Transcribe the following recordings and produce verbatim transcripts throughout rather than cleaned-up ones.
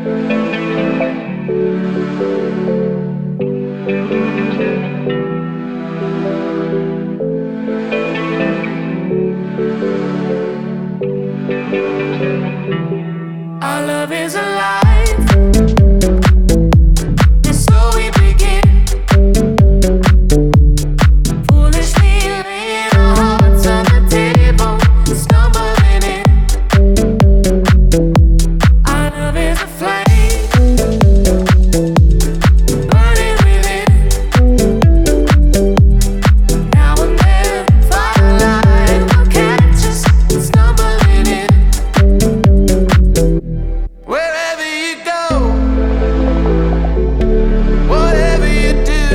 Our love is alive, and so we begin. Foolishly laying our hearts on the table, stumbling in. Our love is a flame, burning within. Now and then, firelight will catch us stumbling in. Wherever you go, whatever you do,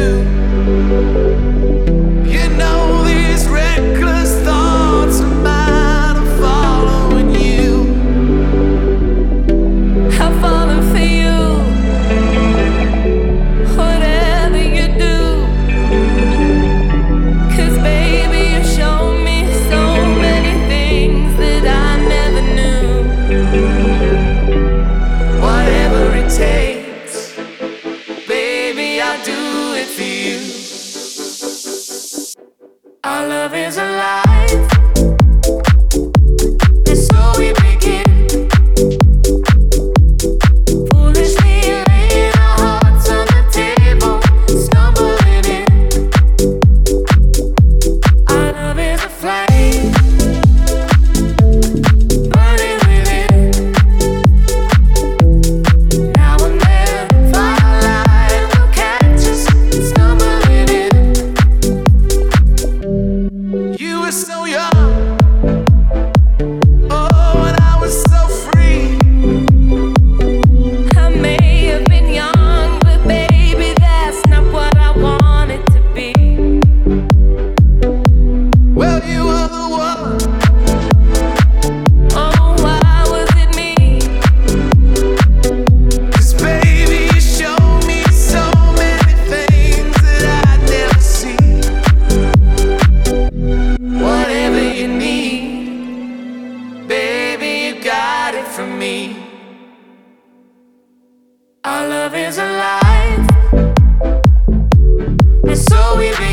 you know these reckless thoughts of mine are following you. I'm falling for you, whatever you do. 'Cause baby, you show me so many things that I never knew. Whatever it takes, baby, I'll do it for you. Our love is alive, and so we begin. Foolishly laying our hearts on the table, stumbling in. Our love is a flame, burning within. Now and then, firelight will catch us stumbling in. You were so young, oh, and I was so free. I may have been young, but baby, that's not what I wanted to be. Well, you were the one. Oh, why was it me? 'Cause baby, you showed me so many things that I'd never see. Whatever you need, baby, you got it from me. Our love is alive, and so we begin.